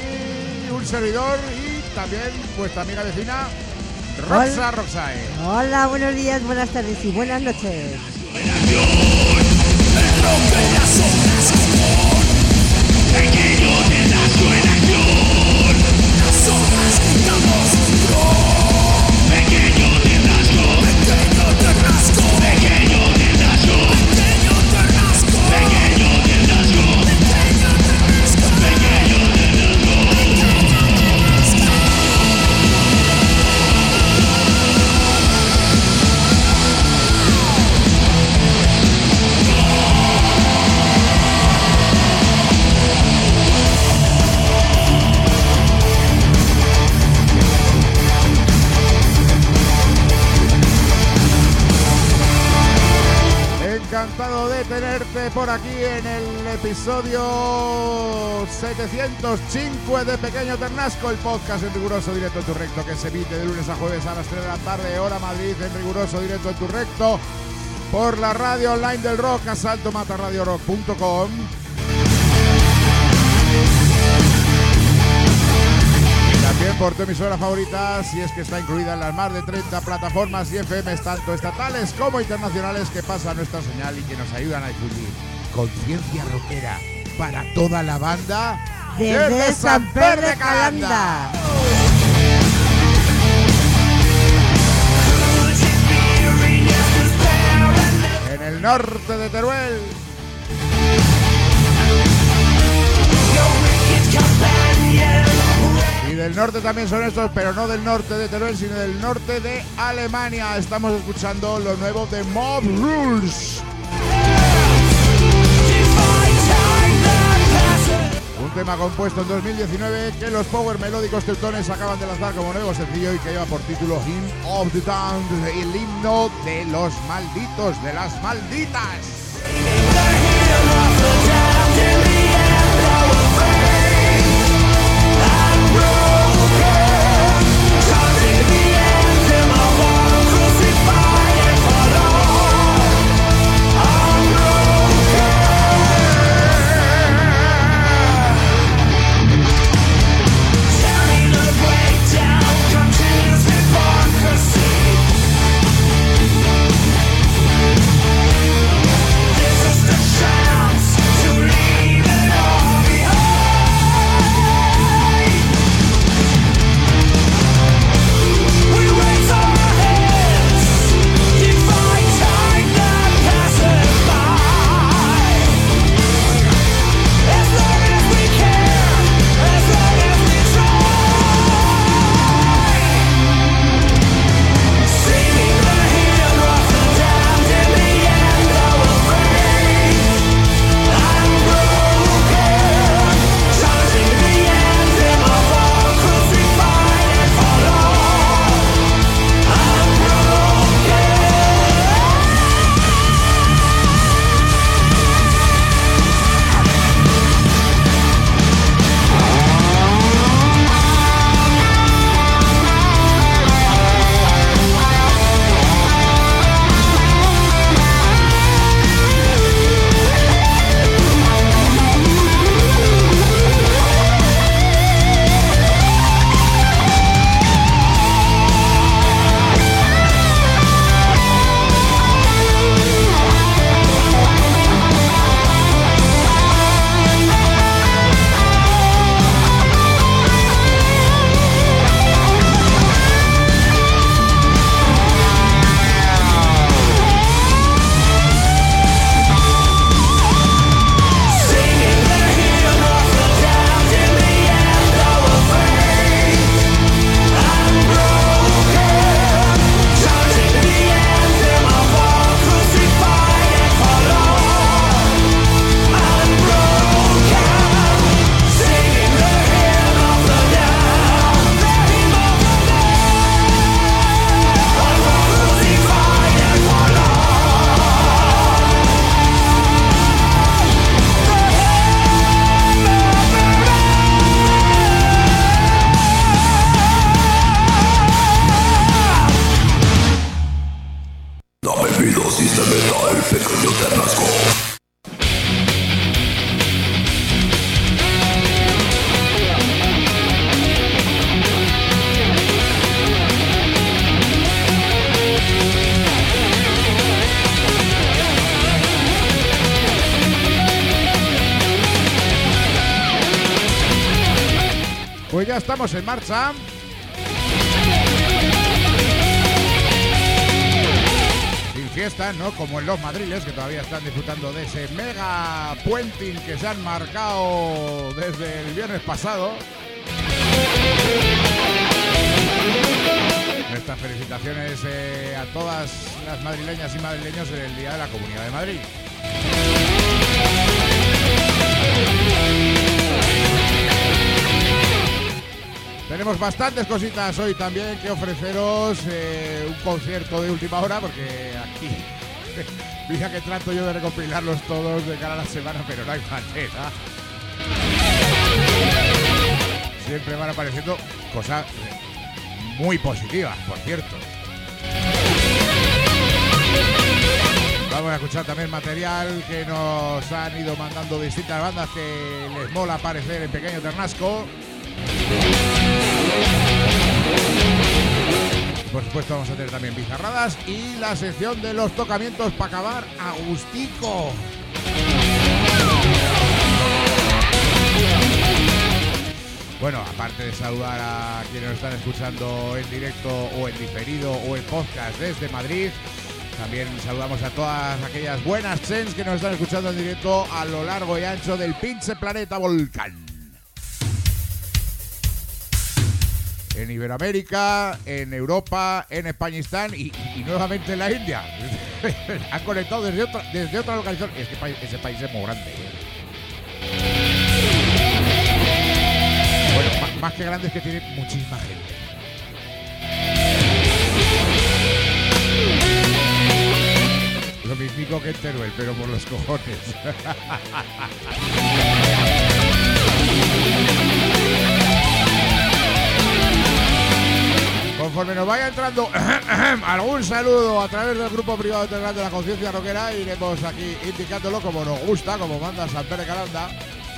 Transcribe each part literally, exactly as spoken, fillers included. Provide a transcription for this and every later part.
un servidor y también vuestra amiga vecina Roxa Roxae. Hola, buenos días, buenas tardes y buenas noches. Encantado de tenerte por aquí en el episodio setecientos cinco de Pequeño Ternasco, el podcast en riguroso directo en tu recto que se emite de lunes a jueves a las tres de la tarde, hora Madrid, en riguroso directo en tu recto, por la radio online del rock, asalto mata radio rock punto com. También por tu emisora favorita, si es que está incluida en las más de treinta plataformas y F Ms, tanto estatales como internacionales, que pasan nuestra señal y que nos ayudan a difundir conciencia rockera para toda la banda desde, desde San Pedro de Calanda. En el norte de Teruel. Y del norte también son estos, pero no del norte de Teruel, sino del norte de Alemania. Estamos escuchando lo nuevo de Mob Rules. Un tema compuesto en dos mil diecinueve que los Power Melódicos Teutones acaban de lanzar como nuevo sencillo y que lleva por título Hymn of the Damned, el himno de los malditos, de las malditas. Pues ya estamos en marcha. Sin fiesta, ¿no? Como en los madriles, que todavía están disfrutando de ese mega puenting que se han marcado desde el viernes pasado. Nuestras felicitaciones eh, a todas las madrileñas y madrileños en el Día de la Comunidad de Madrid. Tenemos bastantes cositas hoy también que ofreceros, eh, un concierto de última hora, porque aquí fija que trato yo de recopilarlos todos de cara a la semana, pero no hay manera. Siempre van apareciendo cosas muy positivas, por cierto. Vamos a escuchar también material que nos han ido mandando distintas bandas que les mola aparecer en Pequeño Ternasco. Por supuesto vamos a tener también bizarradas y la sección de los tocamientos para acabar a gustico. Bueno, aparte de saludar a quienes nos están escuchando en directo o en diferido o en podcast desde Madrid, también saludamos a todas aquellas buenas chens que nos están escuchando en directo a lo largo y ancho del pinche planeta Volcán. En Iberoamérica, en Europa, en Españistán y, y nuevamente en la India. Han conectado desde otra, desde otra localización. Es que país, ese país es muy grande. Bueno, más, más que grande es que tiene muchísima gente. Lo mismo que en Teruel, pero por los cojones. Conforme nos vaya entrando algún saludo a través del grupo privado integral de la Conciencia Rockera, iremos aquí indicándolo como nos gusta, como manda Sant Pere Calanda.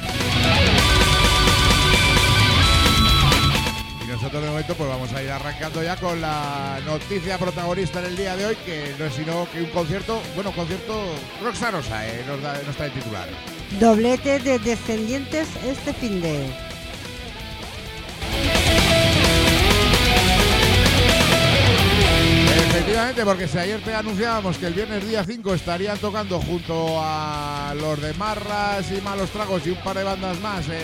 Y nosotros de momento pues vamos a ir arrancando ya con la noticia protagonista en el día de hoy, que no es sino que un concierto, bueno, concierto Roxarosa, eh, nos, da, nos trae el titular. Doblete de Descendientes este finde. Efectivamente, porque si ayer te anunciábamos que el viernes día cinco estarían tocando junto a los de Marras y Malos Tragos y un par de bandas más en,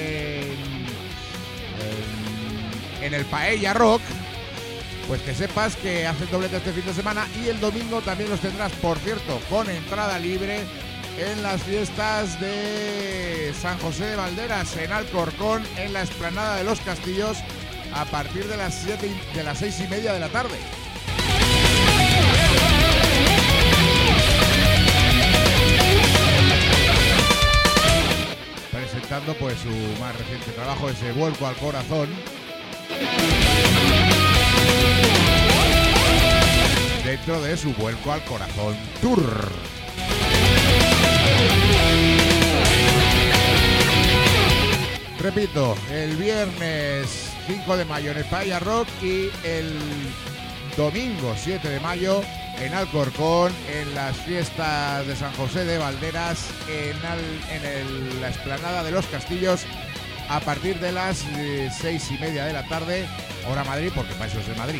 en, en el Paella Rock, pues que sepas que hacen doblete este fin de semana y el domingo también los tendrás, por cierto, con entrada libre en las fiestas de San José de Valderas, en Alcorcón, en la explanada de los Castillos, a partir de las siete de las seis y media de la tarde. Presentando pues su más reciente trabajo, ese Vuelco al Corazón, dentro de su Vuelco al Corazón Tour. Repito, el viernes cinco de mayo en el Paella Rock y el domingo siete de mayo en Alcorcón, en las fiestas de San José de Valderas, en, al, en el, la explanada de los Castillos, a partir de las eh, seis y media de la tarde, hora Madrid, porque para eso es de Madrid.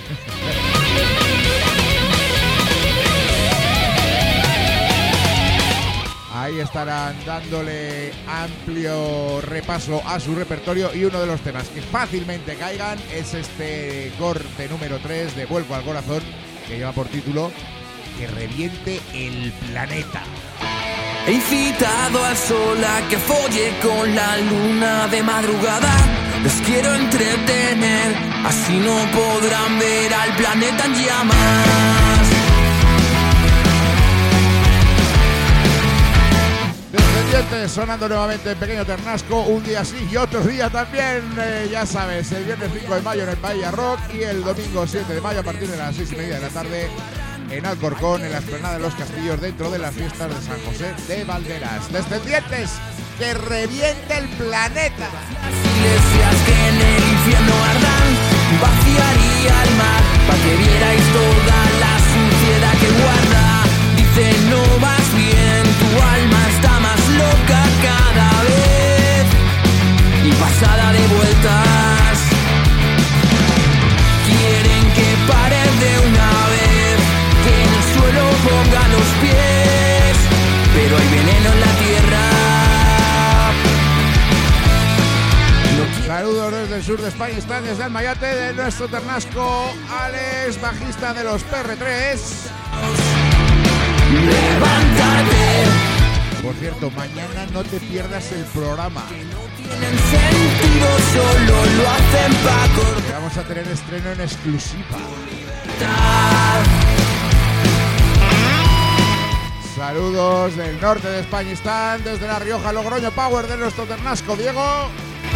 Ahí estarán dándole amplio repaso a su repertorio y uno de los temas que fácilmente caigan es este corte número tres de Vuelco al Corazón, que lleva por título Que reviente el planeta. He incitado al sol a que folle con la luna de madrugada. Les quiero entretener, así no podrán ver al planeta en llamas. Descendientes sonando nuevamente en Pequeño Ternasco, un día sí y otro día también, eh, ya sabes, el viernes cinco de mayo en el Paella Rock y el domingo siete de mayo a partir de las seis y media de la tarde en Alcorcón, en la explanada de los Castillos, dentro de las fiestas de San José de Valderas. Descendientes, que reviente el planeta. Las iglesias que en el infierno ardan, vaciaría el mar para que vierais toda la suciedad que guarda. Dice no vas bien, tu alma está más loca cada vez y pasada de vuelta. Saludos desde el sur de España, están desde Almayate, de nuestro Ternasco, Alex, bajista de los P R tres. Levántate. Por cierto, mañana no te pierdas el programa. Tienen sentido, solo lo hacen pa' Que vamos a tener estreno en exclusiva. cortar. Saludos del norte de España, están desde La Rioja, Logroño Power de nuestro Ternasco, Diego.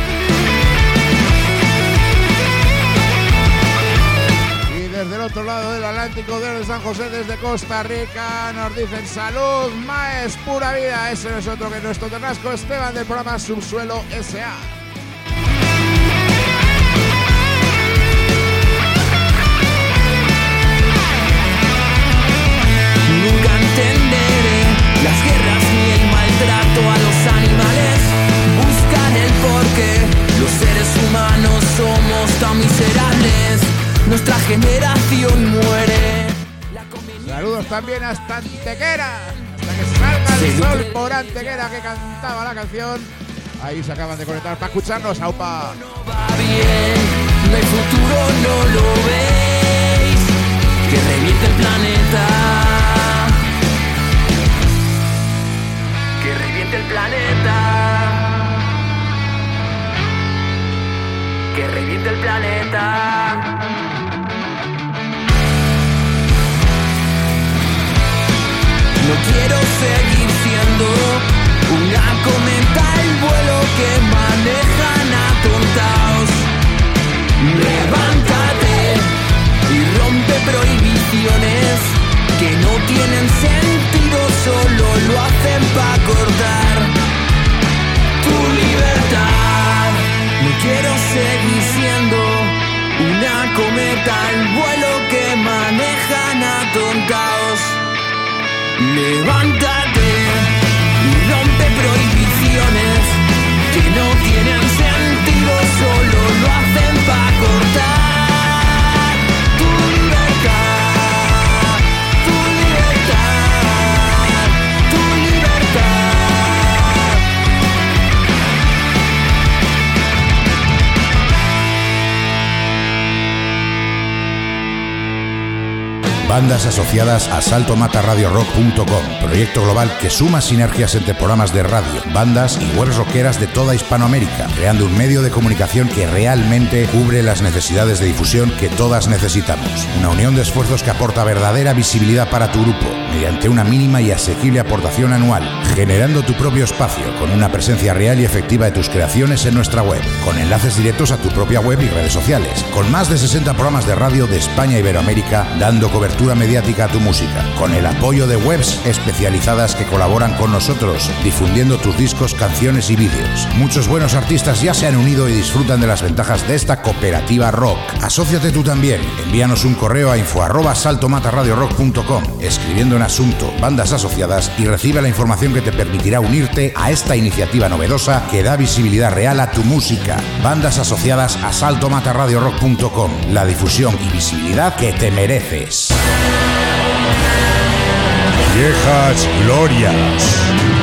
Y desde el otro lado del Atlántico, desde San José, desde Costa Rica, nos dicen salud, maes, pura vida. Ese no es otro que nuestro Ternasco, Esteban del programa Subsuelo S A. Nunca entenderé las guerras ni el maltrato a los animales. Buscan el porqué. Los seres humanos somos tan miserables. Nuestra generación muere. Saludos también hasta Antequera. Hasta que salga el sol por Antequera, que cantaba la canción. Ahí se acaban de conectar para escucharnos, aupa. No va bien, no hay futuro, no lo veis. Que reviente el planeta. Que reviente el planeta. Que reviente el planeta. No quiero seguir siendo una cometa al vuelo que manejan atontados. Levántate y rompe prohibiciones que no tienen sentido, solo lo hacen pa' cortar tu libertad. No quiero seguir siendo una cometa al vuelo que manejan atontados. Levántate y rompe prohibiciones que no tienen sentido, solo lo hacen pa' cortar tu libertad, tu libertad, tu libertad. Bandas asociadas a salto mata radio rock punto com, proyecto global que suma sinergias entre programas de radio, bandas y webs rockeras de toda Hispanoamérica, creando un medio de comunicación que realmente cubre las necesidades de difusión que todas necesitamos. Una unión de esfuerzos que aporta verdadera visibilidad para tu grupo, mediante una mínima y asequible aportación anual, generando tu propio espacio, con una presencia real y efectiva de tus creaciones en nuestra web, con enlaces directos a tu propia web y redes sociales, con más de sesenta programas de radio de España e Iberoamérica, dando cobertura mediática a tu música, con el apoyo de webs especializadas que colaboran con nosotros, difundiendo tus discos, canciones y vídeos. Muchos buenos artistas ya se han unido y disfrutan de las ventajas de esta cooperativa rock. Asóciate tú también. Envíanos un correo a info arroba salto mata radio rock punto com, escribiendo en asunto bandas asociadas, y recibe la información que te permitirá unirte a esta iniciativa novedosa que da visibilidad real a tu música. Bandas asociadas a salto mata radio rock punto com, la difusión y visibilidad que te mereces. Viejas glorias.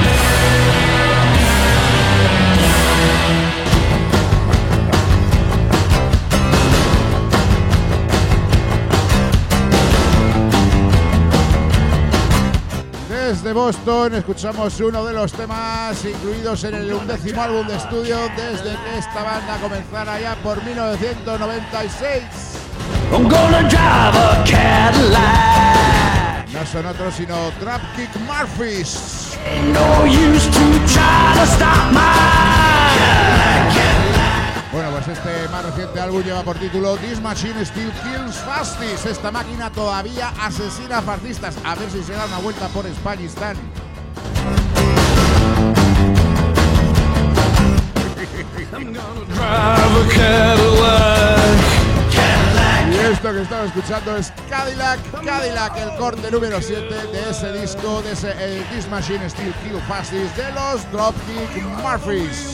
Desde Boston escuchamos uno de los temas incluidos en el undécimo álbum de estudio desde que esta banda comenzara ya por mil novecientos noventa y seis. I'm gonna drive a Cadillac. No son otros sino Dropkick Murphys. Ain't no use to try to stop my Cadillac, Cadillac. Bueno, pues este más reciente álbum lleva por título This Machine Still Kills Fascists. Esta máquina todavía asesina fascistas. A ver si se da una vuelta por Españistán. I'm gonna drive a Cadillac. Y esto que estamos escuchando es Cadillac, Cadillac, el corte número siete de ese disco, de ese eh, This Machine Still Kill Fascists de los Dropkick Murphys.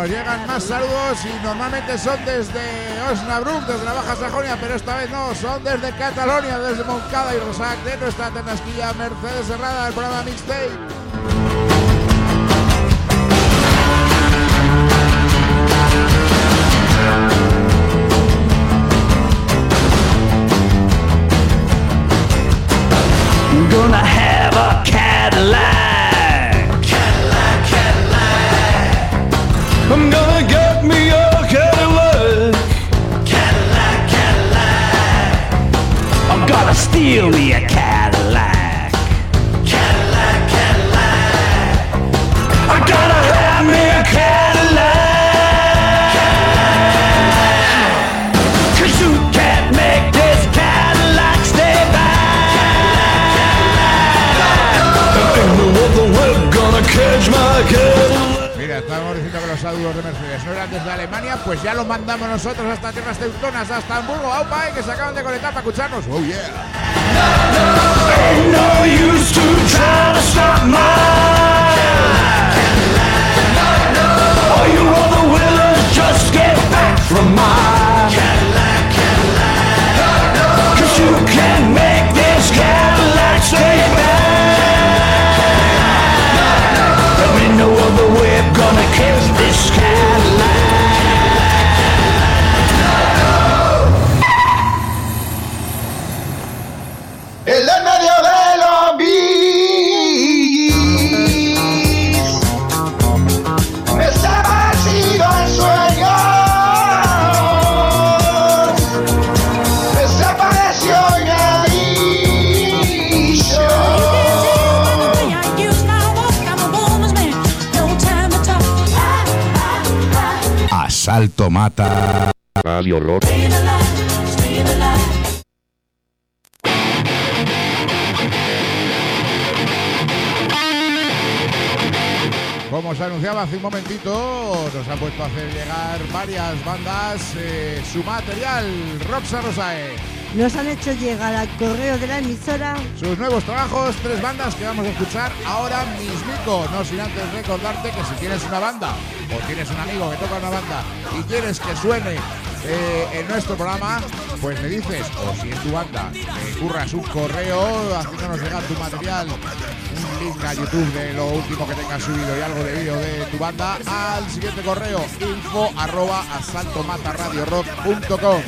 nos llegan más saludos y normalmente son desde Osnabrück, desde la Baja Sajonia, pero esta vez no, son desde Cataluña, desde Montcada y Rosac, de nuestra ternasquilla Mercedes Herrada, del programa Mixtape. I'm gonna have a Cadillac. Cadillac, Cadillac. I'm gonna get me a Cadillac. Cadillac, Cadillac. I'm gonna steal me a Cadillac. Cadillac, Cadillac. I'm gonna have me a Cadillac. Cadillac. Cause you can't make this Cadillac stay back. Mira, estábamos diciendo que los saludos de Mercedes no eran desde Alemania, pues ya los mandamos nosotros hasta tierras teutonas, hasta Hamburgo, aupa, que se acaban de conectar para escucharnos. Oh yeah. Ain't no use to try to stop mine. All you other willers just get back from mine. Cause you can't make this Cadillac stay back. No other way I'm gonna catch this Cadillac. En el medio de los bis me estaba sido el sueño. Desapareció en el Asalto Mata Radio Rock. Como os anunciaba hace un momentito, nos han puesto a hacer llegar varias bandas eh, su material. Roxa Rosae. Nos han hecho llegar al correo de la emisora sus nuevos trabajos, tres bandas que vamos a escuchar ahora mismico. No sin antes recordarte que si tienes una banda o tienes un amigo que toca una banda y quieres que suene eh, en nuestro programa, pues me dices, o si en tu banda me curras un correo haciéndonos llegar tu material, un link a YouTube de lo último que tengas subido y algo de vídeo de tu banda al siguiente correo, info arroba asaltomataradiorock punto com.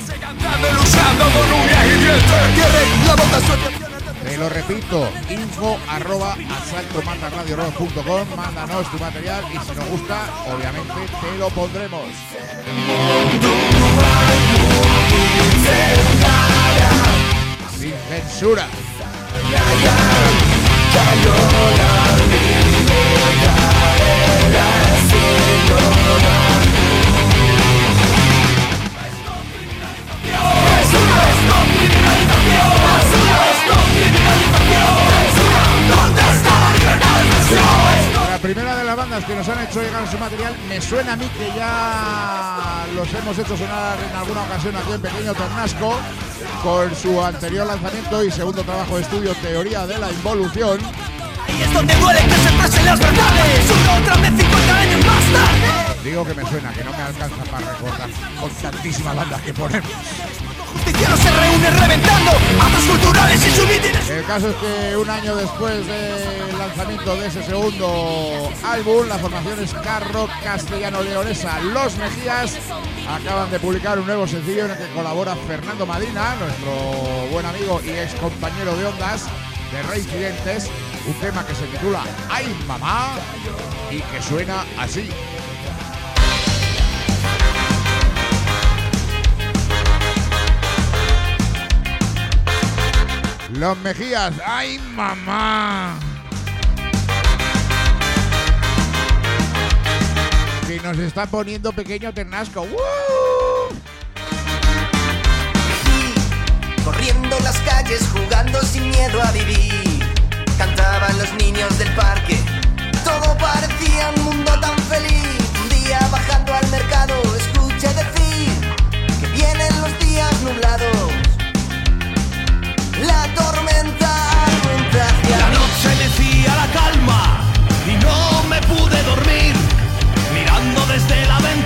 Te lo repito, info arroba asaltomataradiorock punto com. Mándanos tu material y si nos gusta, obviamente te lo pondremos. Sin censura. La primera de las bandas que nos han hecho llegar su material, me suena a mí que ya los hemos hecho sonar en alguna ocasión aquí en Pequeño Ternasco con su anterior lanzamiento y segundo trabajo de estudio, Teoría de la Involución. Ahí es donde duele que se expresen las verdades, una otra vez cincuenta años más tarde. Digo que me suena, que no me alcanza para recordar con tantísimas bandas que ponemos. Justicieros se reúnen reventando actos culturales y subítines. El caso es que un año después del lanzamiento de ese segundo álbum, la formación ska rock castellano-leonesa Los Mejías acaban de publicar un nuevo sencillo en el que colabora Fernando Madina, nuestro buen amigo y ex compañero de ondas de Reincidentes, un tema que se titula Ay Mamá y que suena así. Los Mejías, ¡ay mamá! Que nos está poniendo Pequeño Ternasco. ¡Woo! Corriendo las calles, jugando sin miedo a vivir. Cantaban los niños del parque. Todo parecía un mundo tan feliz. Un día bajando al mercado, escuché decir que vienen los días nublados. La tormenta contagia. La noche mecía la calma y no me pude dormir, mirando desde la ventana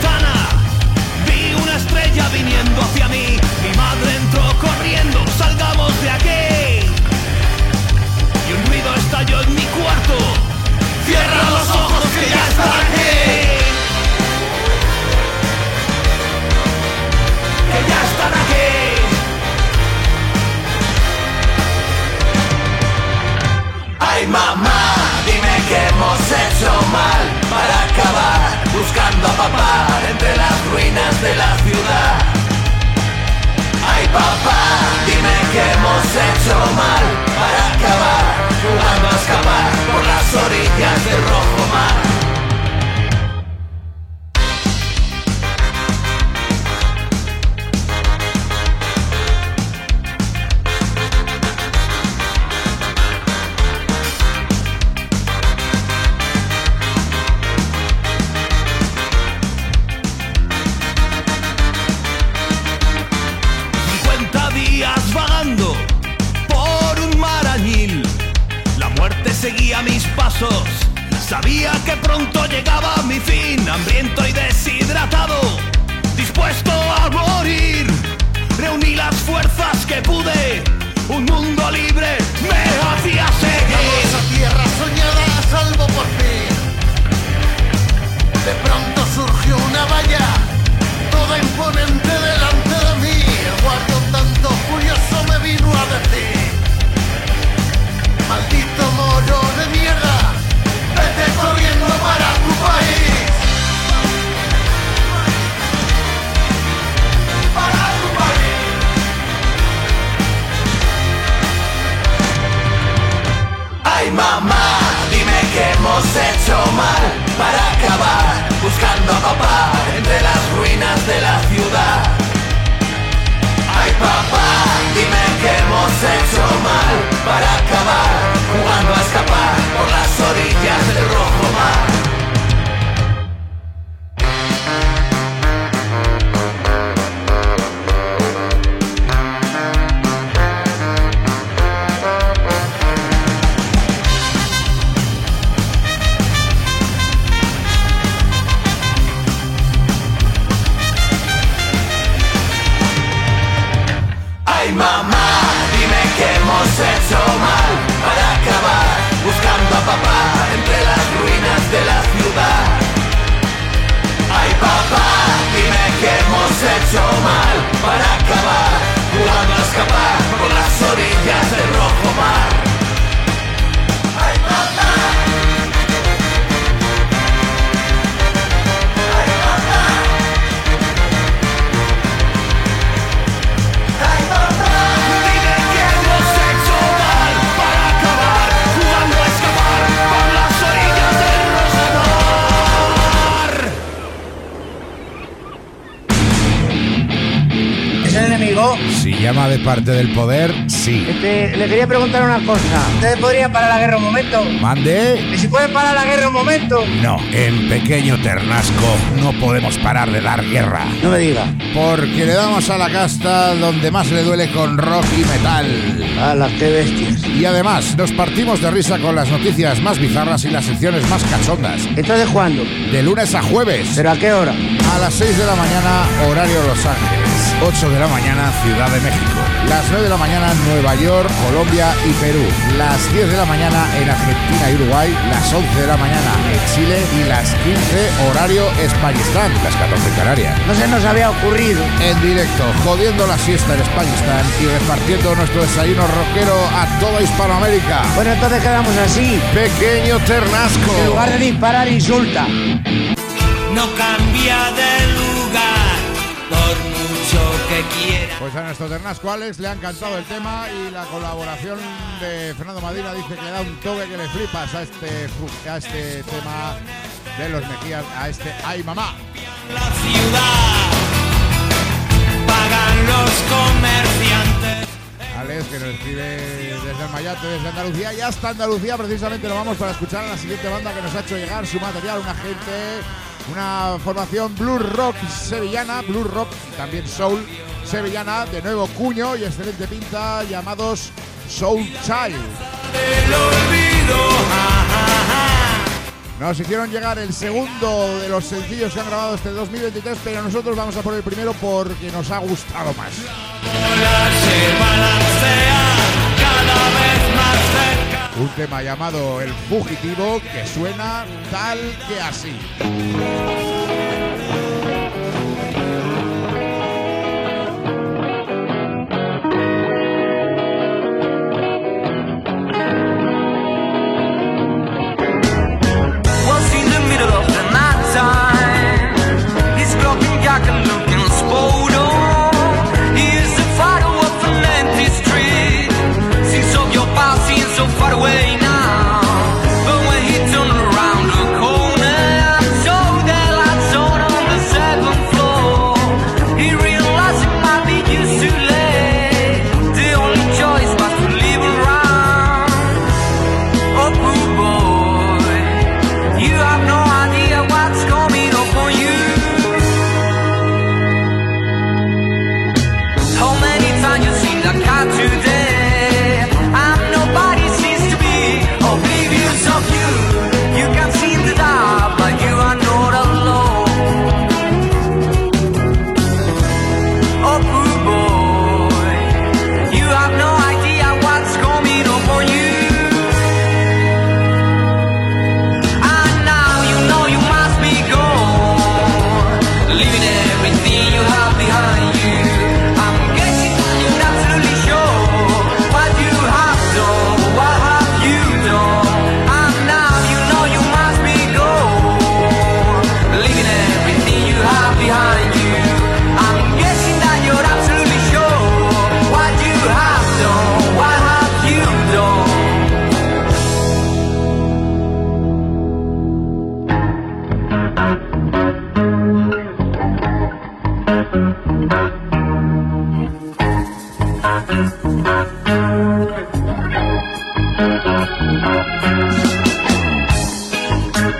que hemos hecho mal para acabar buscando a papá entre las ruinas de la ciudad. Ay papá, dime que hemos hecho mal para acabar jugando a escapar por las orillas del rojo mar. Seguía mis pasos, sabía que pronto llegaba mi fin, hambriento y deshidratado, dispuesto a morir. Reuní las fuerzas que pude, un mundo libre me hacía seguir. Esa tierra soñada a salvo por fin. De pronto surgió una valla, toda imponente delante de mí. El guardia un tanto furioso me vino a decir: maldito moro de mierda, vete corriendo para tu país. Para tu país. Ay mamá, dime que hemos hecho mal para acabar buscando a papá entre las ruinas de la ciudad. Ay papá, dime que hemos hecho mal para acabar jugando a escapar por las orillas del rojo mar. Ay mamá, dime que hemos hecho mal para acabar buscando a papá entre las ruinas de la ciudad. Ay papá, dime que hemos hecho mal para acabar jugando a escapar por las orillas del rojo mar. Ay papá. Si llama de parte del poder, sí. Este, le quería preguntar una cosa. ¿Ustedes podrían parar la guerra un momento? ¿Mande? ¿Y si pueden parar la guerra un momento? No, en Pequeño Ternasco no podemos parar de dar guerra. No me diga. Porque le damos a la casta donde más le duele con rock y metal. ¡Hala, qué bestias! Y además, nos partimos de risa con las noticias más bizarras y las secciones más cachondas. ¿Entonces cuándo? De lunes a jueves. ¿Pero a qué hora? A las seis de la mañana, horario Los Ángeles. ocho de la mañana, Ciudad de México. Las nueve de la mañana, Nueva York, Colombia y Perú. Las diez de la mañana en Argentina y Uruguay. Las once de la mañana en Chile. Y las quince, horario Españistán. Las catorce en Canarias. No se nos había ocurrido. En directo, jodiendo la siesta en Españistán y repartiendo nuestro desayuno rockero a toda Hispanoamérica. Bueno, entonces quedamos así. Pequeño Ternasco. En lugar de disparar, insulta. No cambia de lugar por mucho que quiera. Pues a nuestro Ternasco Alex le ha encantado el tema y la colaboración de Fernando Madina dice que le da un toque que le flipas a este, a este tema de los Mejías, a este Ay Mamá. La ciudad pagan los comerciantes. Alex, que nos escribe desde el Mayate, desde Andalucía, y hasta Andalucía precisamente nos vamos para escuchar a la siguiente banda que nos ha hecho llegar su material, una gente, una formación blues rock sevillana, blues rock y también soul sevillana, de nuevo cuño y excelente pinta, llamados Soul Child. El olvido, ja, ja, ja. Nos hicieron llegar el segundo de los sencillos que han grabado este dos mil veintitrés, pero nosotros vamos a por el primero porque nos ha gustado más. La se balancea cada vez más cerca. Un tema llamado El Fugitivo que suena tal que así.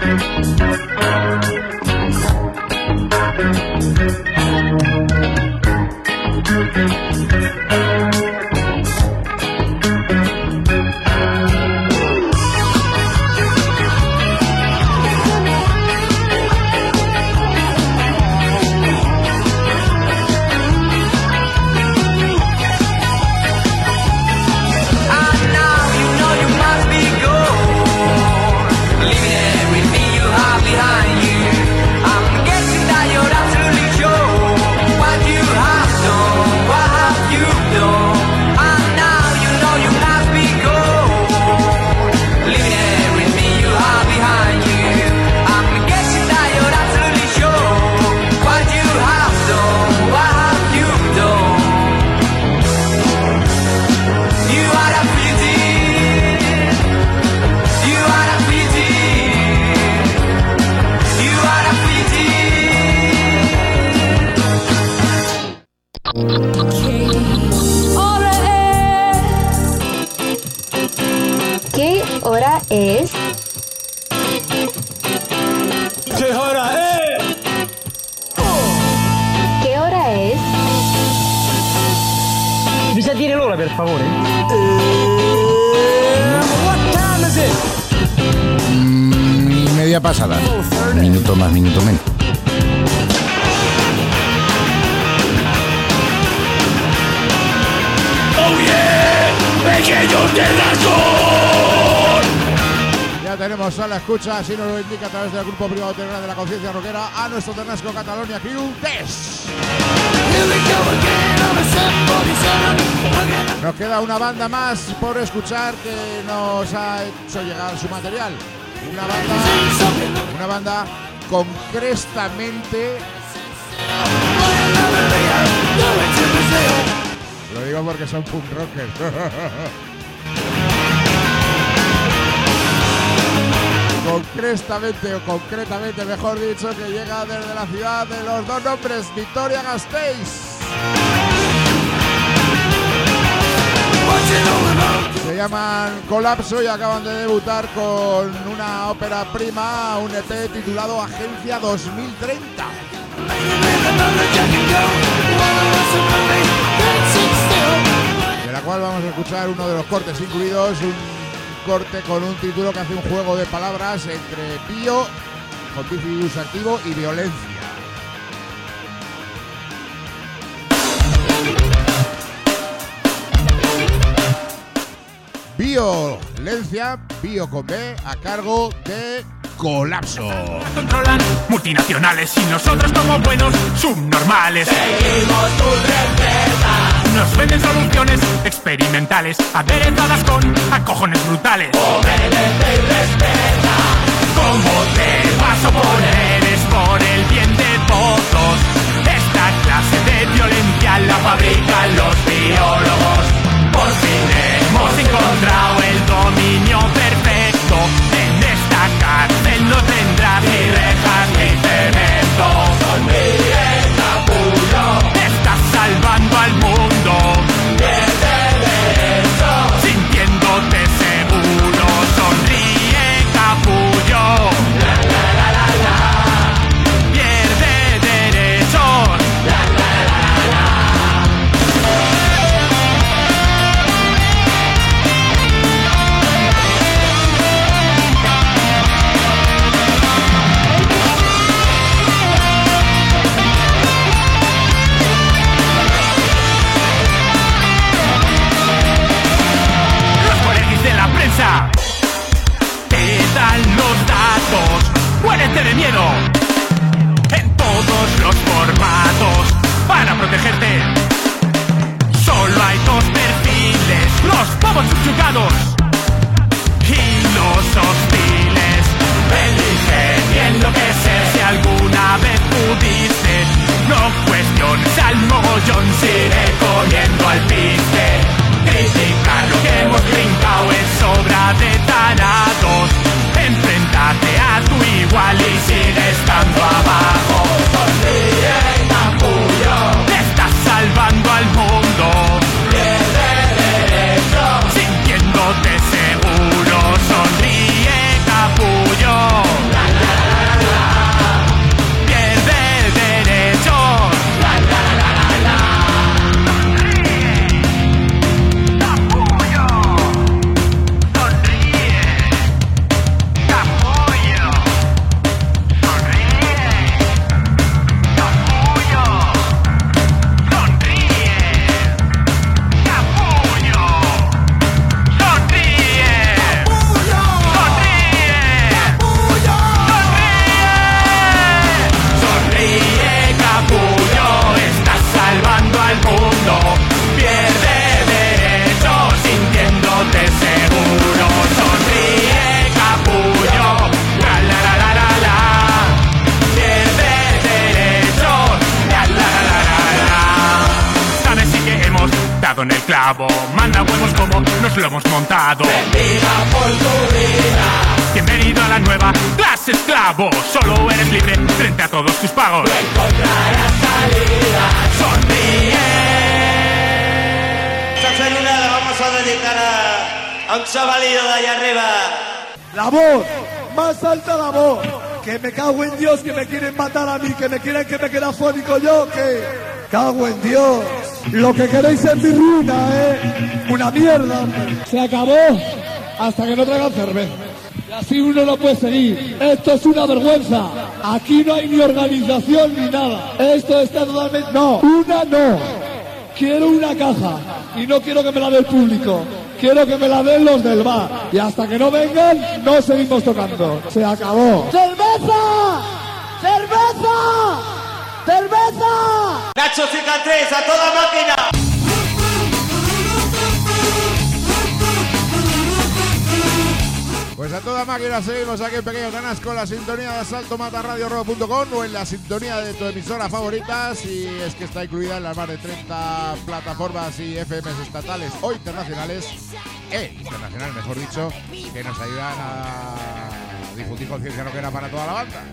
es... ¿Qué hora es? ¿Qué hora es? Bisa tiene l'ora, per favore. Mm, media pasada. Minuto más, minuto menos. ¡Oh yeah! ¡Pequeños de razón! Ya tenemos a la escucha, así nos lo indica a través del grupo privado Telegram de la Conciencia Rockera, a nuestro Ternasco Catalonia Crew, Test. Nos queda una banda más por escuchar que nos ha hecho llegar su material. Una banda, una banda concretamente... Lo digo porque son punk rockers. Concretamente, o concretamente, mejor dicho, que llega desde la ciudad de los dos nombres, Vitoria-Gasteiz. Se llaman Colapso y acaban de debutar con una ópera prima, un E P titulado Agencia dos mil treinta. De la cual vamos a escuchar uno de los cortes incluidos, un corte con un título que hace un juego de palabras entre bio, con bifidus activo, y violencia. Violencia, bio con B, a cargo de Colapso. Controlan multinacionales y nosotros como buenos subnormales. Seguimos tus recetas. Nos venden soluciones experimentales aderezadas con acojones brutales. Obedece y respeta. ¿Cómo te vas a oponer? Es por el bien de todos. Esta clase de violencia la fabrican los biólogos. Por fin hemos encontrado el dominio perfecto. En esta cárcel no tendrás ni rejas ni cemento. Sonríe, capullo. Estás salvando al mundo. Pierde derechos. Sintiéndote seguro. Sonríe, capullo. La la la la la. Pierde derechos. La la la la la. Te dan los datos, muérete de miedo en todos los formatos para protegerte. Solo hay dos perfiles, los bobos subjugados y los hostiles. Elige bien lo que sé, si alguna vez pudiste, no cuestiones al mogollón, sigue comiendo al piste. Criticar lo que hemos trincado es obra de tarados. Enfréntate a tu igual y sigue estando abajo. Sonríe, capullo. Estás salvando al mundo. Pierde derechos. Sintiéndote seguro. Sonríe, capullo. esclavo. Manda huevos como nos lo hemos montado. Bendiga por tu vida. Bienvenido a la nueva clase esclavo. Solo eres libre frente a todos tus pagos. No encontrarás salida. Sonríe. Esta salida la vamos a dedicar a, a un chavalillo de allá arriba. La voz, más alta la voz. Que me cago en Dios, que me quieren matar a mí, que me quieren que me quede afónico yo, que... Cago en Dios. Lo que queréis es mi ruina, ¿eh? Una mierda. Se acabó hasta que no traigan cerveza. Y así uno no puede seguir. Esto es una vergüenza. Aquí no hay ni organización ni nada. Esto está totalmente... No, una no. Quiero una caja. Y no quiero que me la dé el público. Quiero que me la den los del bar. Y hasta que no vengan, no seguimos tocando. Se acabó. ¡Cerveza! ¡Cerveza! ¡Cerveza! Nacho Cicatriz, a toda máquina. Pues a toda máquina seguimos aquí en Pequeño Ternasco con la sintonía de asalto mata radio rock punto com o en la sintonía de tu emisora favorita, si es que está incluida en las más de treinta plataformas y F Ms estatales o internacionales, e internacionales mejor dicho, que nos ayudan a difundir conciencia rockera para toda la banda.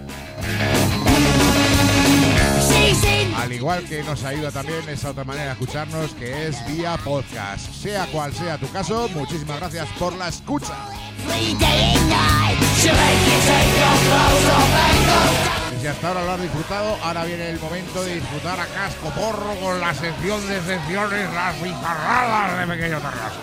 Al igual que nos ayuda también esa otra manera de escucharnos, que es vía podcast. Sea cual sea tu caso, muchísimas gracias por la escucha. Y si hasta ahora lo has disfrutado, ahora viene el momento de disfrutar a casco porro con la sección de secciones, las bizarradas de Pequeño Ternasco.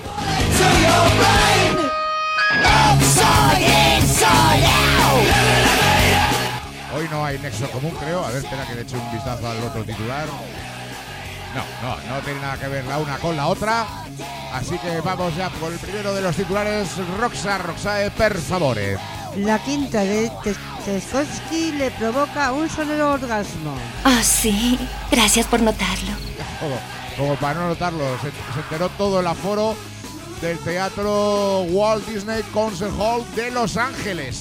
Hoy no hay nexo común, creo. A ver, espera que le eche un vistazo al otro titular. No, no, no tiene nada que ver la una con la otra. Así que vamos ya por el primero de los titulares. Roxa, Roxae, per favore. La quinta de Tchaikovsky le provoca un sonoro orgasmo. Ah, oh, sí. Gracias por notarlo. Todo, como para no notarlo, se, se enteró todo el aforo del Teatro Walt Disney Concert Hall de Los Ángeles.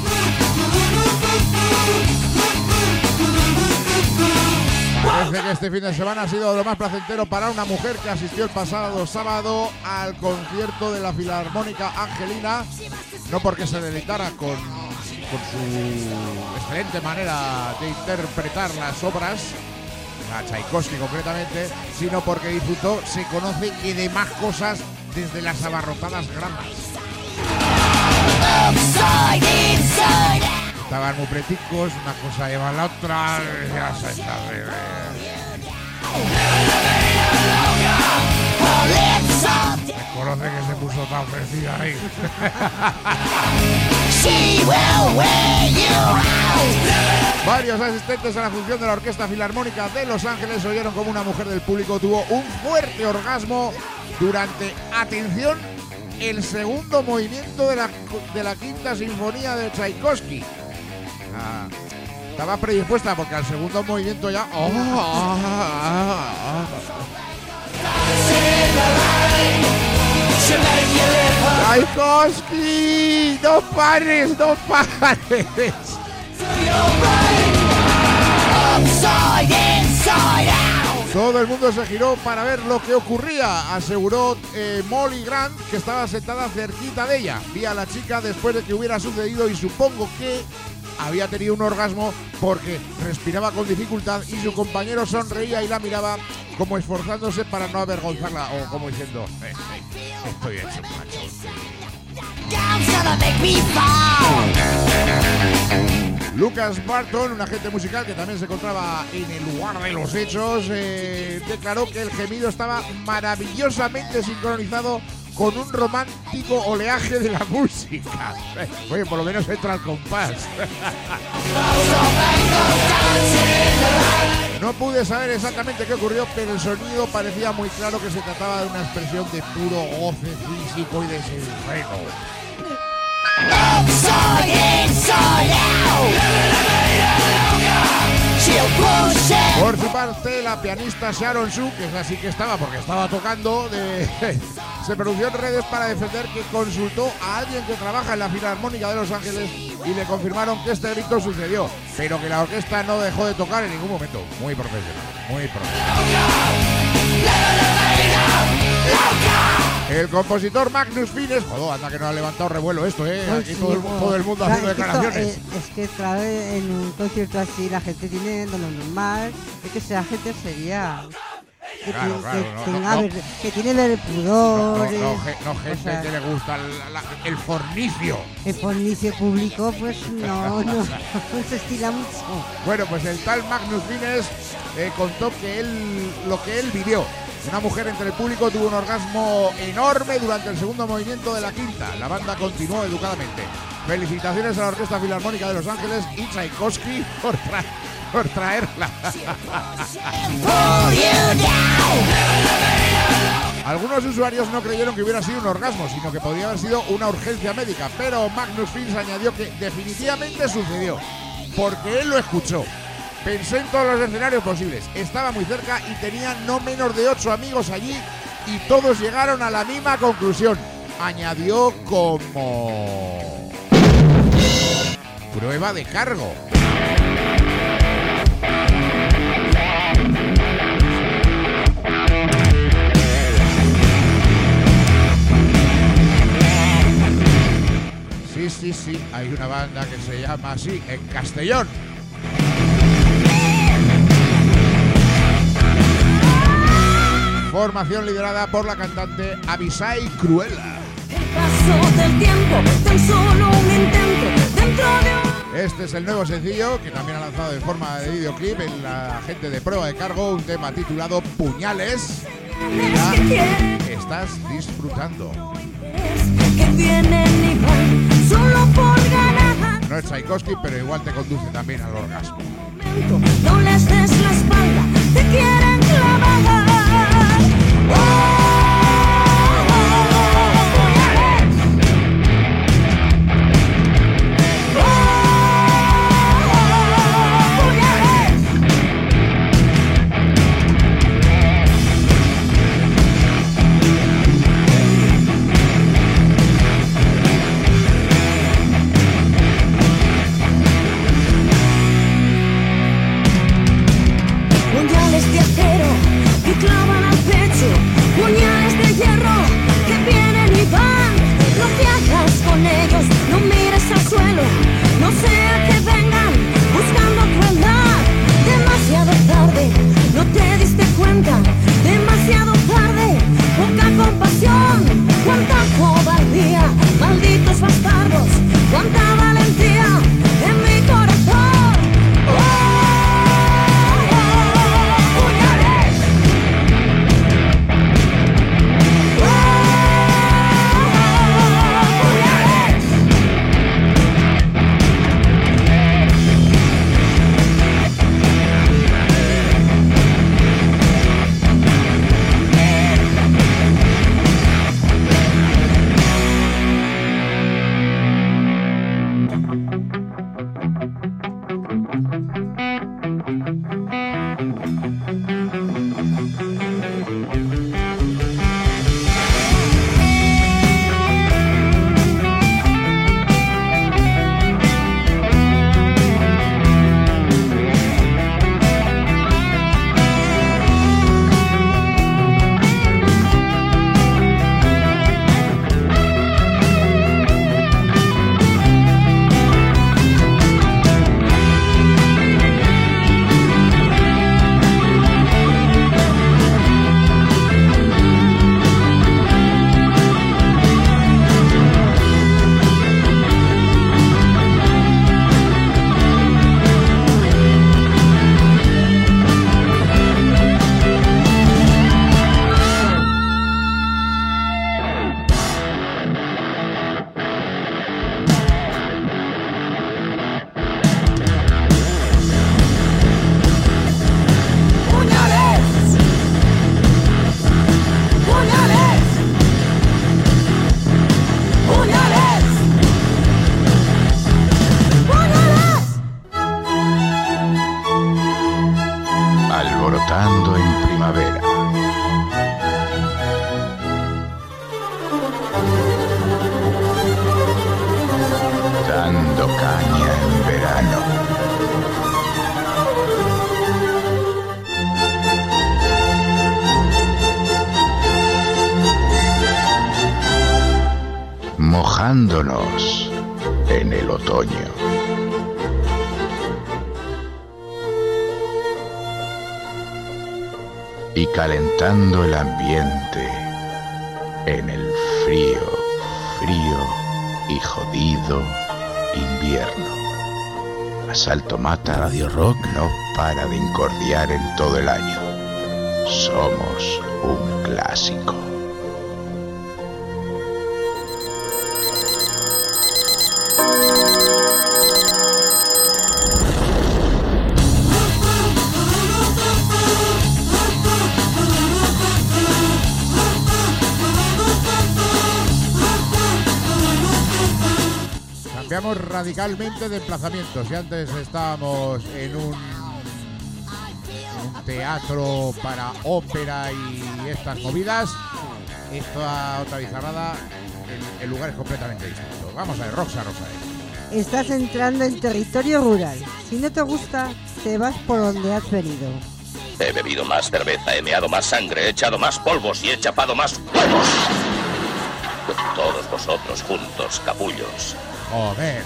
Parece que este fin de semana ha sido lo más placentero para una mujer que asistió el pasado sábado al concierto de la Filarmónica Angelina, no porque se deleitara con, con su excelente manera de interpretar las obras, a Tchaikovsky concretamente, sino porque disfrutó, se conoce, y de más cosas desde las abarrotadas gradas. Estaban muy preticos, una cosa lleva a la otra, ya se sabe. Me conoce que se puso tan ofrecida ahí. Varios asistentes a la función de la Orquesta Filarmónica de Los Ángeles oyeron como una mujer del público tuvo un fuerte orgasmo durante, atención, el segundo movimiento de la, de la Quinta Sinfonía de Tchaikovsky. Ah, estaba predispuesta porque al segundo movimiento ya... Oh, ah, ah, ah. ¡Tchaikovsky! ¡No pares, no pares! Todo el mundo se giró para ver lo que ocurría, aseguró eh, Molly Grant, que estaba sentada cerquita de ella. Vi a la chica después de que hubiera sucedido y supongo que había tenido un orgasmo porque respiraba con dificultad y su compañero sonreía y la miraba como esforzándose para no avergonzarla, o como diciendo, eh, eh, estoy hecho, macho. Lucas Barton, un agente musical que también se encontraba en el lugar de los hechos, eh, declaró que el gemido estaba maravillosamente sincronizado con un romántico oleaje de la música. Oye, por lo menos entra al compás. No pude saber exactamente qué ocurrió, pero el sonido parecía muy claro que se trataba de una expresión de puro goce físico y desenfreno. Por su parte, la pianista Sharon Sue, que es así que estaba porque estaba tocando, de, se pronunció en redes para defender que consultó a alguien que trabaja en la Filarmónica de Los Ángeles y le confirmaron que este grito sucedió, pero que la orquesta no dejó de tocar en ningún momento. Muy profesional, muy profesional. El compositor Magnus Fines, joder, anda que no ha levantado revuelo esto, ¿eh? Pues Aquí sí, todo, el, pues, todo el mundo claro, haciendo es que esto, declaraciones. eh, es que, claro, en un concierto así la gente tiene lo normal es que sea gente seria. Que, Claro, ti- claro, que no, tenga no, ver- que tiene ver pudor. No, no, no, ge- no gente o sea, que le gusta la- la- el fornicio. el fornicio público, pues no, no, no se estila mucho. Bueno, pues el tal Magnus Fines eh, contó que él, lo que él vivió. Una mujer entre el público tuvo un orgasmo enorme durante el segundo movimiento de la quinta. La banda continuó educadamente. Felicitaciones a la Orquesta Filarmónica de Los Ángeles y Tchaikovsky por, tra- por traerla. Algunos usuarios no creyeron que hubiera sido un orgasmo, sino que podría haber sido una urgencia médica, pero Magnus Fines añadió que definitivamente sucedió, porque él lo escuchó. Pensé en todos los escenarios posibles, estaba muy cerca y tenía no menos de ocho amigos allí y todos llegaron a la misma conclusión. Añadió como prueba de cargo. Sí, sí, sí, hay una banda que se llama así, en Castellón. Formación liderada por la cantante Abisai Cruella. El paso del tiempo, tan solo un intento dentro de un... Este es el nuevo sencillo que también ha lanzado de forma de videoclip en la gente de Prueba de Cargo, un tema titulado Puñales. Ya estás disfrutando. que vienen y van solo por ganar. No es Tchaikovsky, pero igual te conduce también al orgasmo. No les des la espalda, te quieren clavar. Oh. Mundiales de adentrándonos en el otoño. Y calentando el ambiente en el frío, frío y jodido invierno. Asalto Mata Radio Rock no para de incordiar en todo el año. Somos un clásico. Cambiamos radicalmente de emplazamientos. Si antes estábamos en un, en un teatro para ópera y estas movidas, esta otra bizarrada, el, el lugar es completamente distinto. Vamos a ver, Roxa, Rosa. Estás entrando en territorio rural. Si no te gusta, te vas por donde has venido. He bebido más cerveza, he meado más sangre, he echado más polvos y he chapado más huevos. Todos vosotros juntos, capullos. Joder.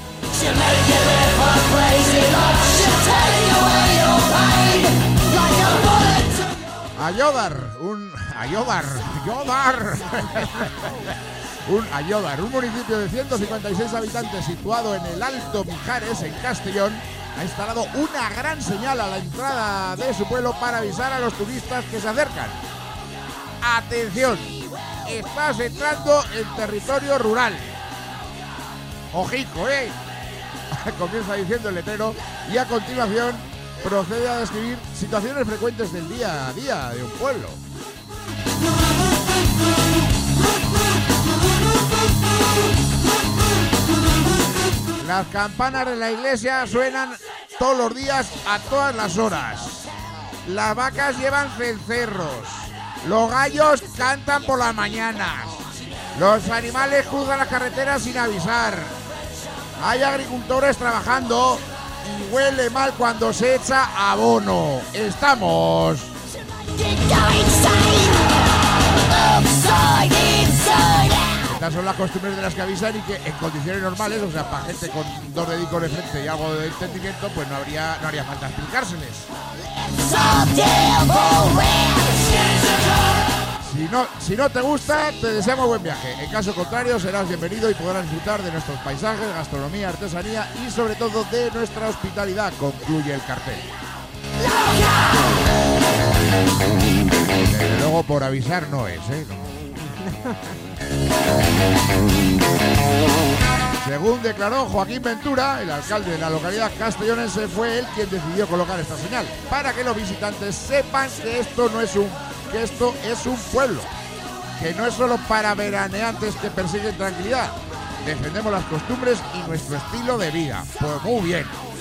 Ayodar, un Ayodar, Ayodar. un Ayodar, un municipio de ciento cincuenta y seis habitantes situado en el Alto Mijares, en Castellón, ha instalado una gran señal a la entrada de su pueblo para avisar a los turistas que se acercan. Atención, estás entrando en territorio rural. Ojico, ¿eh? Comienza diciendo el letrero y a continuación procede a describir situaciones frecuentes del día a día de un pueblo. Las campanas de la iglesia suenan todos los días a todas las horas. Las vacas llevan cencerros. Los gallos cantan por las mañanas. Los animales cruzan las carreteras sin avisar. Hay agricultores trabajando y huele mal cuando se echa abono. Estamos... Estas son las costumbres de las que avisan y que en condiciones normales, o sea, para gente con dos dedicos de frente y algo de entendimiento, pues no habría, no haría falta explicárseles. Si no, si no te gusta, te deseamos buen viaje. En caso contrario, serás bienvenido y podrás disfrutar de nuestros paisajes, gastronomía, artesanía y sobre todo de nuestra hospitalidad, concluye el cartel. Desde luego por avisar no es, ¿eh? Según declaró Joaquín Ventura, el alcalde de la localidad castellonense, fue él quien decidió colocar esta señal, para que los visitantes sepan que esto no es un que esto es un pueblo, que no es solo para veraneantes que persiguen tranquilidad. Defendemos las costumbres y nuestro estilo de vida. Pues muy bien.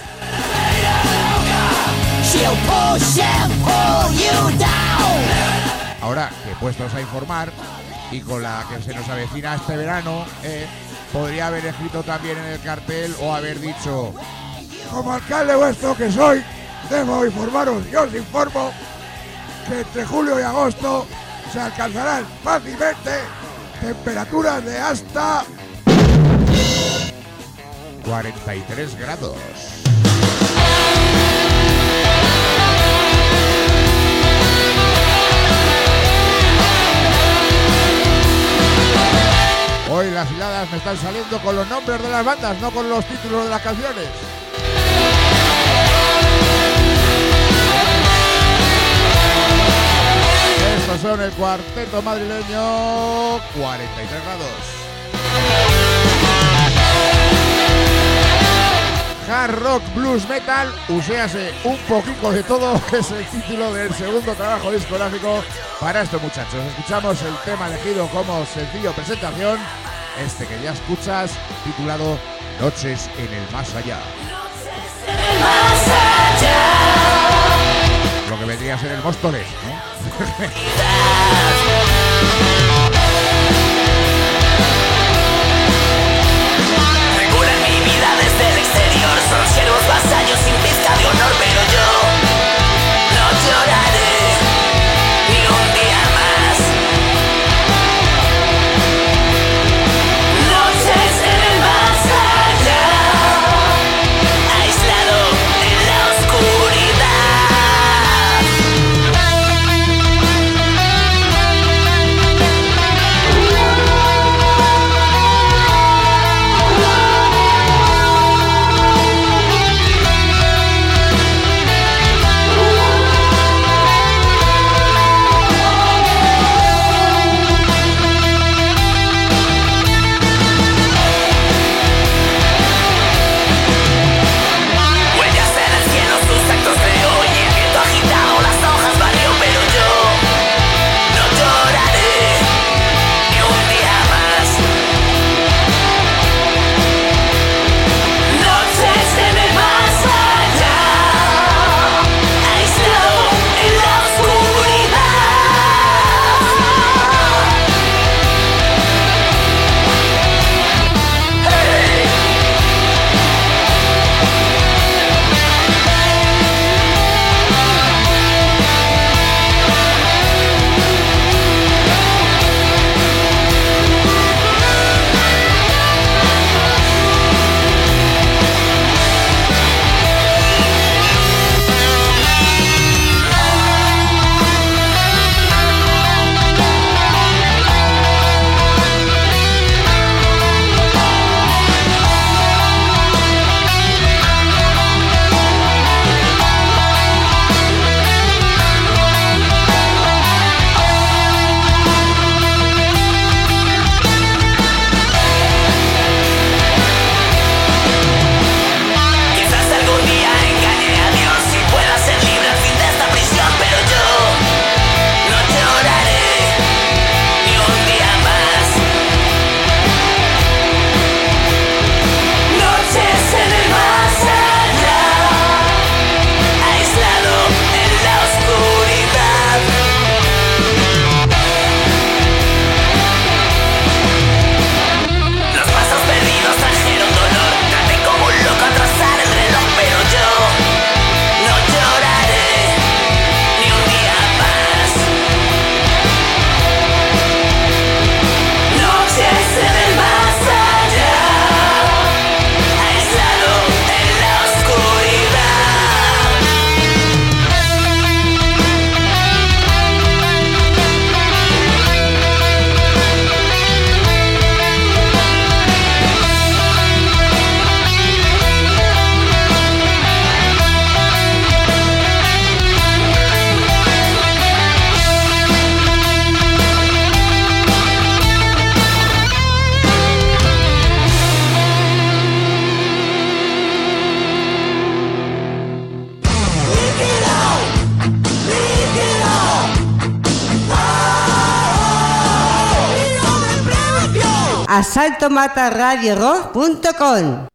Ahora que puestos a informar y con la que se nos avecina este verano, eh, podría haber escrito también en el cartel o haber dicho: como alcalde vuestro que soy, debo informaros, yo os informo que entre julio y agosto se alcanzarán fácilmente temperaturas de hasta cuarenta y tres grados. Hoy las hiladas me están saliendo con los nombres de las bandas, no con los títulos de las canciones. Estos son el cuarteto madrileño, cuarenta y tres grados. Hard rock, blues, metal, uséase un poquito de todo, es el título del segundo trabajo discográfico para estos muchachos. Escuchamos el tema elegido como sencillo presentación, este que ya escuchas, titulado Noches en el Más Allá. Más allá. Lo que vendría a ser el Móstoles, ¿no? Regulan mi vida desde el exterior, son siervos vasallos sin pizca de honor, pero yo no lloraré ni un día más. Noches a salto mata radio rock punto com.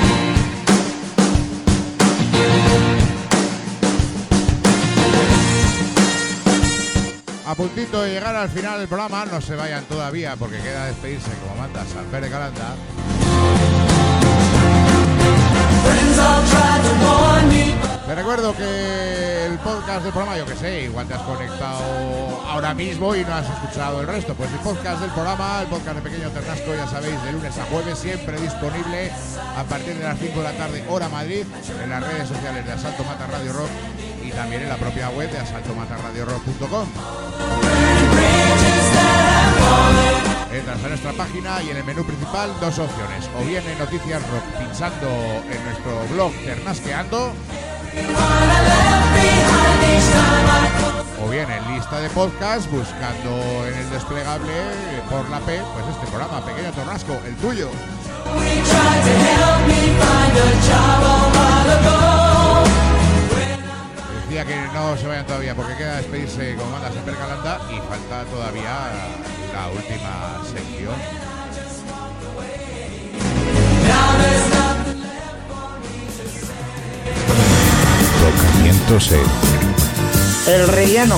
A puntito de llegar al final del programa, no se vayan todavía porque queda despedirse como manda Sanfer de Calanda. Te recuerdo que el podcast del programa, yo que sé, igual te has conectado ahora mismo y no has escuchado el resto. Pues el podcast del programa, el podcast de Pequeño Ternasco, ya sabéis, de lunes a jueves, siempre disponible a partir de las cinco de la tarde, hora Madrid, en las redes sociales de Asalto Mata Radio Rock y también en la propia web de asalto mata radio rock punto com. Entras a nuestra página y en el menú principal dos opciones, o bien en Noticias Rock pinchando en nuestro blog Ternasqueando, o bien en lista de podcast buscando en el desplegable por la P, pues este programa Pequeño Ternasco, el tuyo. Decía que no se vayan todavía porque queda despedirse como manda Sanfer Calanda y falta todavía la última sección. Tocamientos en El relleno.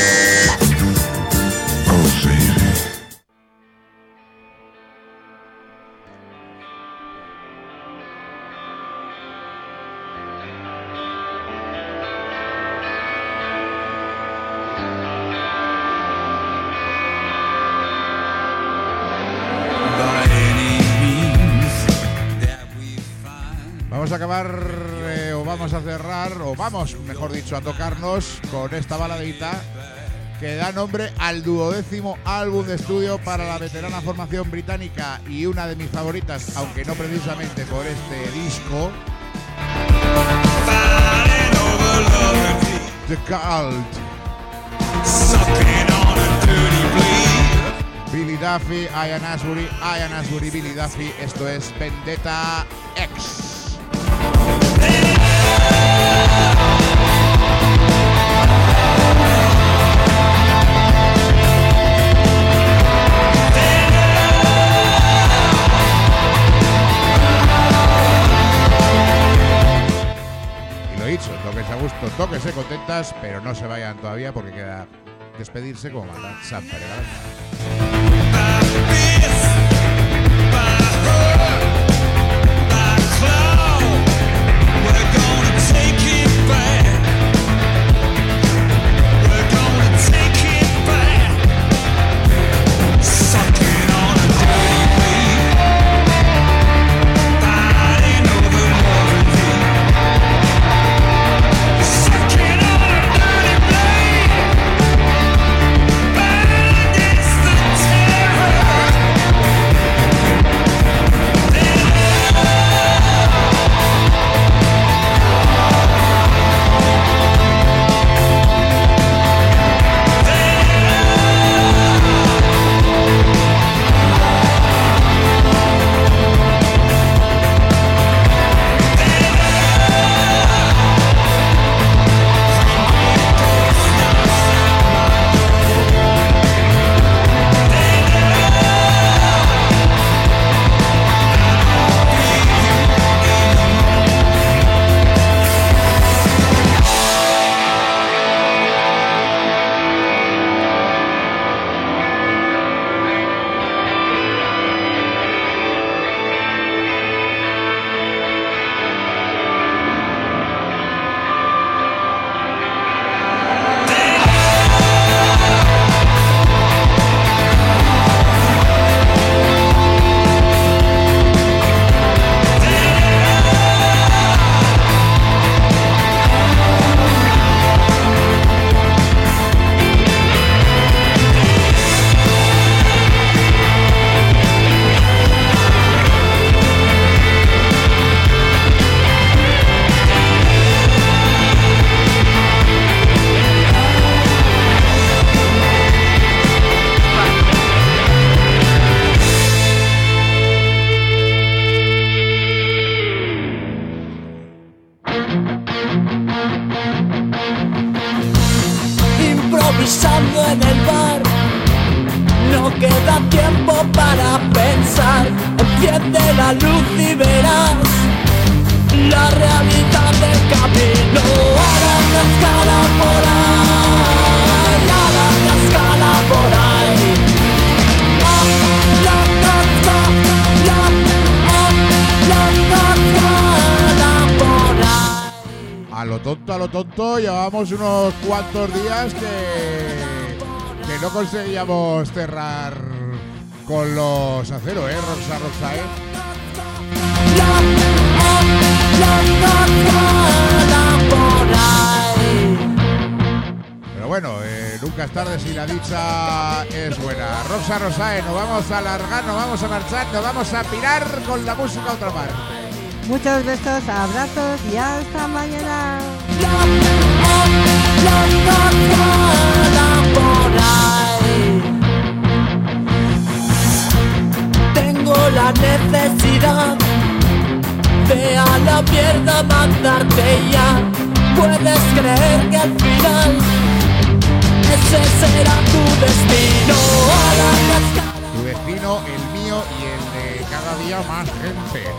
Oh, sí. Vamos a acabar, eh, o vamos a cerrar, o vamos, mejor dicho, a tocarnos con esta baladita que da nombre al duodécimo álbum de estudio para la veterana formación británica y una de mis favoritas, aunque no precisamente por este disco, The Cult. Billy Duffy, Ian Astbury, Ian Astbury, Billy Duffy, esto es Vendetta X. Y lo dicho, tóquense a gusto, tóquense contentas, pero no se vayan todavía porque queda despedirse como manda Sanfer de Calanda. la realidad del camino. A la cascada por ahí, a la cascada por ahí. A la cascada, la cascada por ahí. A lo tonto, a lo tonto, llevamos unos cuantos días que, que no conseguíamos cerrar con los aceros, ¿eh? Roxa, Roxa, ¿eh? Pero bueno, eh, nunca es tarde si la dicha es buena. Roxa, Rosae, nos vamos a alargar, nos vamos a marchar, nos vamos a pirar con la música a otra parte. Muchos besos, abrazos y hasta mañana. Tengo la necesidad de a la mierda mandarte ya. Puedes creer que al final ese será tu destino. A la cascada. Tu destino, el mío y el de cada día más gente.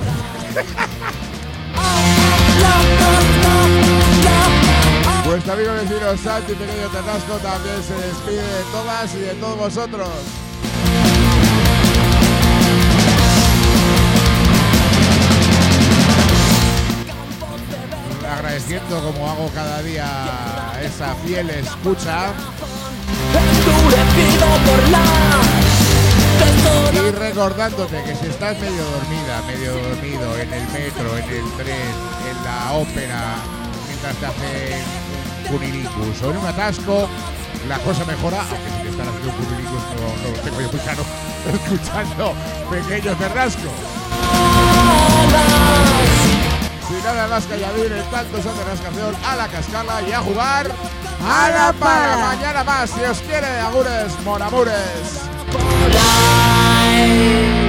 Vuestro amigo vecino Santi Pequeño Ternasco también se despide de todas y de todos vosotros. Agradeciendo, como hago cada día, esa fiel escucha. Y recordándote que si estás medio dormida, medio dormido en el metro, en el tren, en la ópera, mientras te hacen un cunilicus o en un atasco, la cosa mejora, aunque si te están haciendo un cunilicus no, no lo tengo yo muy claro, escuchando Pequeño Ternasco. Sin nada más que añadir, en tanto son de rascación a la cascala y a jugar a la para. Mañana más, si os quiere, agures, monamures. Por ahí.